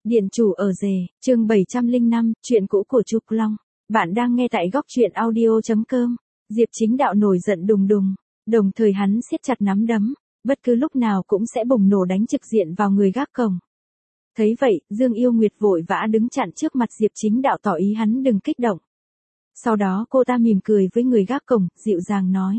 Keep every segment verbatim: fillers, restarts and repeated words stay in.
Điện chủ ở rể, chương bảy trăm lẻ năm, chuyện cũ của Trúc Long. Bạn đang nghe tại góc truyện audio chấm com. Diệp Chính Đạo nổi giận đùng đùng, đồng thời hắn siết chặt nắm đấm, bất cứ lúc nào cũng sẽ bùng nổ đánh trực diện vào người gác cổng. Thấy vậy, Dương Yêu Nguyệt vội vã đứng chặn trước mặt Diệp Chính Đạo tỏ ý hắn đừng kích động. Sau đó cô ta mỉm cười với người gác cổng, dịu dàng nói.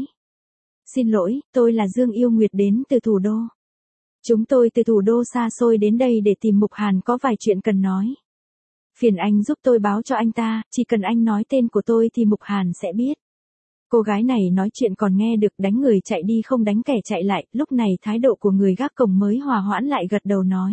Xin lỗi, tôi là Dương Yêu Nguyệt đến từ thủ đô. Chúng tôi từ thủ đô xa xôi đến đây để tìm Mục Hàn có vài chuyện cần nói. Phiền anh giúp tôi báo cho anh ta, chỉ cần anh nói tên của tôi thì Mục Hàn sẽ biết. Cô gái này nói chuyện còn nghe được, đánh người chạy đi không đánh kẻ chạy lại, lúc này thái độ của người gác cổng mới hòa hoãn lại, gật đầu nói.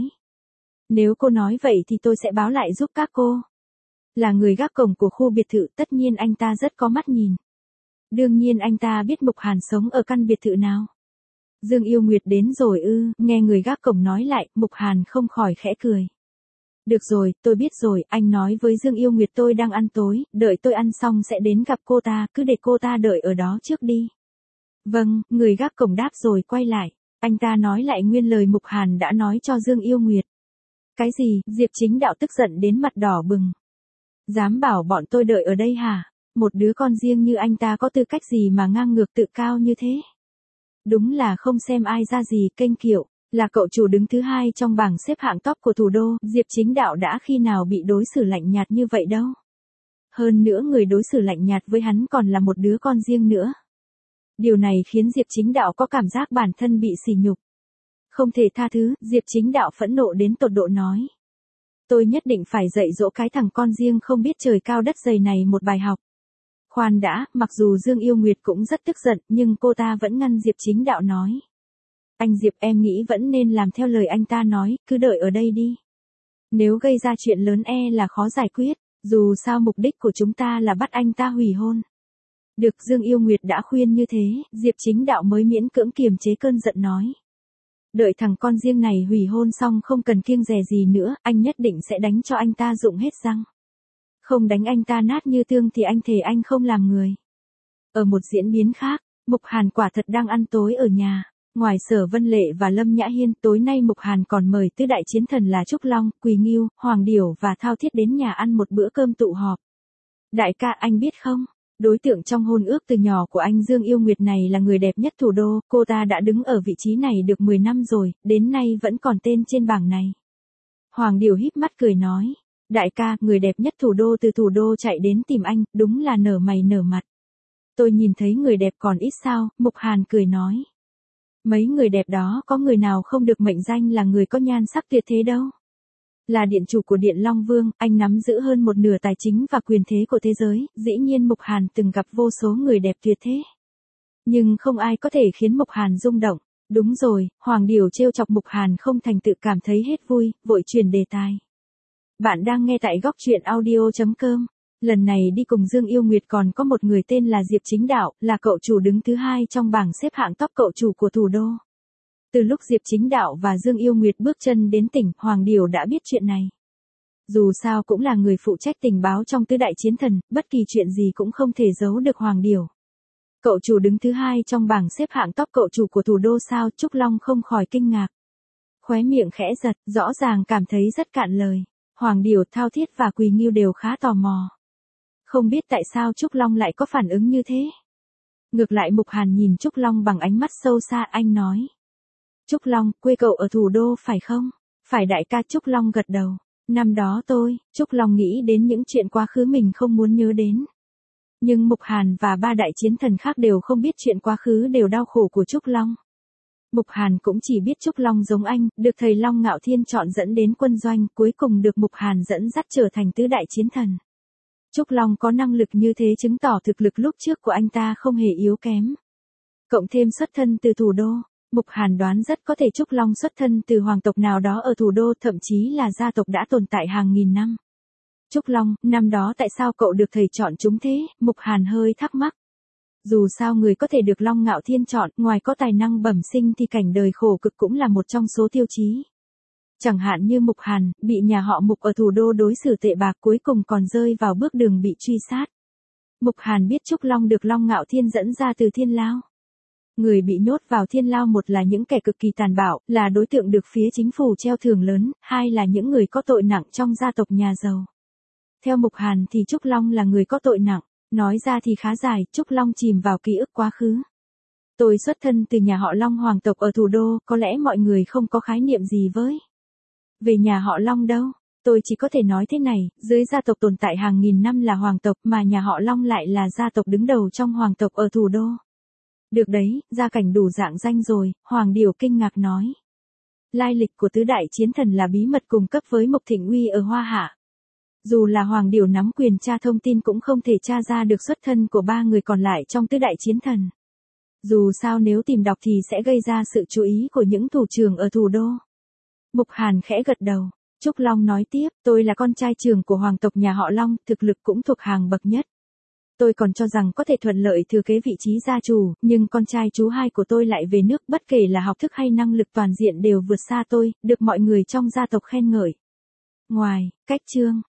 Nếu cô nói vậy thì tôi sẽ báo lại giúp các cô. Là người gác cổng của khu biệt thự, tất nhiên anh ta rất có mắt nhìn. Đương nhiên anh ta biết Mục Hàn sống ở căn biệt thự nào. Dương Yêu Nguyệt đến rồi ư, nghe người gác cổng nói lại, Mục Hàn không khỏi khẽ cười. Được rồi, tôi biết rồi, anh nói với Dương Yêu Nguyệt tôi đang ăn tối, đợi tôi ăn xong sẽ đến gặp cô ta, cứ để cô ta đợi ở đó trước đi. Vâng, người gác cổng đáp rồi quay lại, anh ta nói lại nguyên lời Mục Hàn đã nói cho Dương Yêu Nguyệt. Cái gì, Diệp Chính Đạo tức giận đến mặt đỏ bừng. Dám bảo bọn tôi đợi ở đây hả? Một đứa con riêng như anh ta có tư cách gì mà ngang ngược tự cao như thế? Đúng là không xem ai ra gì, kênh kiệu, là cậu chủ đứng thứ hai trong bảng xếp hạng top của thủ đô, Diệp Chính Đạo đã khi nào bị đối xử lạnh nhạt như vậy đâu. Hơn nữa người đối xử lạnh nhạt với hắn còn là một đứa con riêng nữa. Điều này khiến Diệp Chính Đạo có cảm giác bản thân bị sỉ nhục. Không thể tha thứ, Diệp Chính Đạo phẫn nộ đến tột độ nói. Tôi nhất định phải dạy dỗ cái thằng con riêng không biết trời cao đất dày này một bài học. Khoan đã, mặc dù Dương Yêu Nguyệt cũng rất tức giận, nhưng cô ta vẫn ngăn Diệp Chính Đạo nói. Anh Diệp, em nghĩ vẫn nên làm theo lời anh ta nói, cứ đợi ở đây đi. Nếu gây ra chuyện lớn e là khó giải quyết, dù sao mục đích của chúng ta là bắt anh ta hủy hôn. Được, Dương Yêu Nguyệt đã khuyên như thế, Diệp Chính Đạo mới miễn cưỡng kiềm chế cơn giận nói. Đợi thằng con riêng này hủy hôn xong không cần kiêng dè gì nữa, anh nhất định sẽ đánh cho anh ta rụng hết răng. Không đánh anh ta nát như tương thì anh thề anh không làm người. Ở một diễn biến khác, Mục Hàn quả thật đang ăn tối ở nhà. Ngoài Sở Vân Lệ và Lâm Nhã Hiên, tối nay Mục Hàn còn mời tứ đại chiến thần là Trúc Long, Quỳ Ngưu, Hoàng Điểu và Thao Thiết đến nhà ăn một bữa cơm tụ họp. Đại ca, anh biết không, đối tượng trong hôn ước từ nhỏ của anh Dương Yêu Nguyệt này là người đẹp nhất thủ đô, cô ta đã đứng ở vị trí này được mười năm rồi, đến nay vẫn còn tên trên bảng này. Hoàng Điểu híp mắt cười nói. Đại ca, người đẹp nhất thủ đô từ thủ đô chạy đến tìm anh, đúng là nở mày nở mặt. Tôi nhìn thấy người đẹp còn ít sao, Mục Hàn cười nói. Mấy người đẹp đó có người nào không được mệnh danh là người có nhan sắc tuyệt thế đâu. Là điện chủ của Điện Long Vương, anh nắm giữ hơn một nửa tài chính và quyền thế của thế giới, dĩ nhiên Mục Hàn từng gặp vô số người đẹp tuyệt thế. Nhưng không ai có thể khiến Mục Hàn rung động. Đúng rồi, Hoàng Điểu trêu chọc Mục Hàn không thành tự cảm thấy hết vui, vội chuyển đề tài. Bạn đang nghe tại góc truyện audio chấm com. Lần này đi cùng Dương Yêu Nguyệt còn có một người tên là Diệp Chính Đạo, là cậu chủ đứng thứ hai trong bảng xếp hạng top cậu chủ của thủ đô. Từ lúc Diệp Chính Đạo và Dương Yêu Nguyệt bước chân đến tỉnh, Hoàng Điểu đã biết chuyện này. Dù sao cũng là người phụ trách tình báo trong tứ đại chiến thần, bất kỳ chuyện gì cũng không thể giấu được Hoàng Điểu. Cậu chủ đứng thứ hai trong bảng xếp hạng top cậu chủ của thủ đô sao, Trúc Long không khỏi kinh ngạc. Khóe miệng khẽ giật, rõ ràng cảm thấy rất cạn lời. Hoàng Điểu, Thao Thiết và Quỳ Ngưu đều khá tò mò. Không biết tại sao Trúc Long lại có phản ứng như thế. Ngược lại Mục Hàn nhìn Trúc Long bằng ánh mắt sâu xa, anh nói. Trúc Long, quê cậu ở thủ đô phải không? Phải đại ca, Trúc Long gật đầu. Năm đó tôi, Trúc Long nghĩ đến những chuyện quá khứ mình không muốn nhớ đến. Nhưng Mục Hàn và ba đại chiến thần khác đều không biết chuyện quá khứ đều đau khổ của Trúc Long. Mục Hàn cũng chỉ biết Trúc Long giống anh, được thầy Long Ngạo Thiên chọn dẫn đến quân doanh, cuối cùng được Mục Hàn dẫn dắt trở thành tứ đại chiến thần. Trúc Long có năng lực như thế chứng tỏ thực lực lúc trước của anh ta không hề yếu kém. Cộng thêm xuất thân từ thủ đô, Mục Hàn đoán rất có thể Trúc Long xuất thân từ hoàng tộc nào đó ở thủ đô, thậm chí là gia tộc đã tồn tại hàng nghìn năm. Trúc Long, năm đó tại sao cậu được thầy chọn chúng thế? Mục Hàn hơi thắc mắc. Dù sao người có thể được Long Ngạo Thiên chọn, ngoài có tài năng bẩm sinh thì cảnh đời khổ cực cũng là một trong số tiêu chí. Chẳng hạn như Mục Hàn, bị nhà họ Mục ở thủ đô đối xử tệ bạc, cuối cùng còn rơi vào bước đường bị truy sát. Mục Hàn biết Trúc Long được Long Ngạo Thiên dẫn ra từ Thiên Lao. Người bị nhốt vào thiên lao một là những kẻ cực kỳ tàn bạo, là đối tượng được phía chính phủ treo thưởng lớn, hai là những người có tội nặng trong gia tộc nhà giàu. Theo Mục Hàn thì Trúc Long là người có tội nặng, nói ra thì khá dài, Trúc Long chìm vào ký ức quá khứ. Tôi xuất thân từ nhà họ Long hoàng tộc ở thủ đô, có lẽ mọi người không có khái niệm gì với về nhà họ Long đâu. Tôi chỉ có thể nói thế này, dưới gia tộc tồn tại hàng nghìn năm là hoàng tộc mà nhà họ Long lại là gia tộc đứng đầu trong hoàng tộc ở thủ đô. Được đấy, gia cảnh đủ dạng danh rồi, Hoàng Điều kinh ngạc nói. Lai lịch của tứ đại chiến thần là bí mật cung cấp với Mộc Thịnh Uy ở Hoa Hạ. Dù là Hoàng Điều nắm quyền tra thông tin cũng không thể tra ra được xuất thân của ba người còn lại trong tứ đại chiến thần. Dù sao nếu tìm đọc thì sẽ gây ra sự chú ý của những thủ trưởng ở thủ đô. Mục Hàn khẽ gật đầu. Trúc Long nói tiếp, tôi là con trai trưởng của hoàng tộc nhà họ Long, thực lực cũng thuộc hàng bậc nhất. Tôi còn cho rằng có thể thuận lợi thừa kế vị trí gia chủ, nhưng con trai chú hai của tôi lại về nước, bất kể là học thức hay năng lực toàn diện đều vượt xa tôi, được mọi người trong gia tộc khen ngợi. Ngoài, cách Trương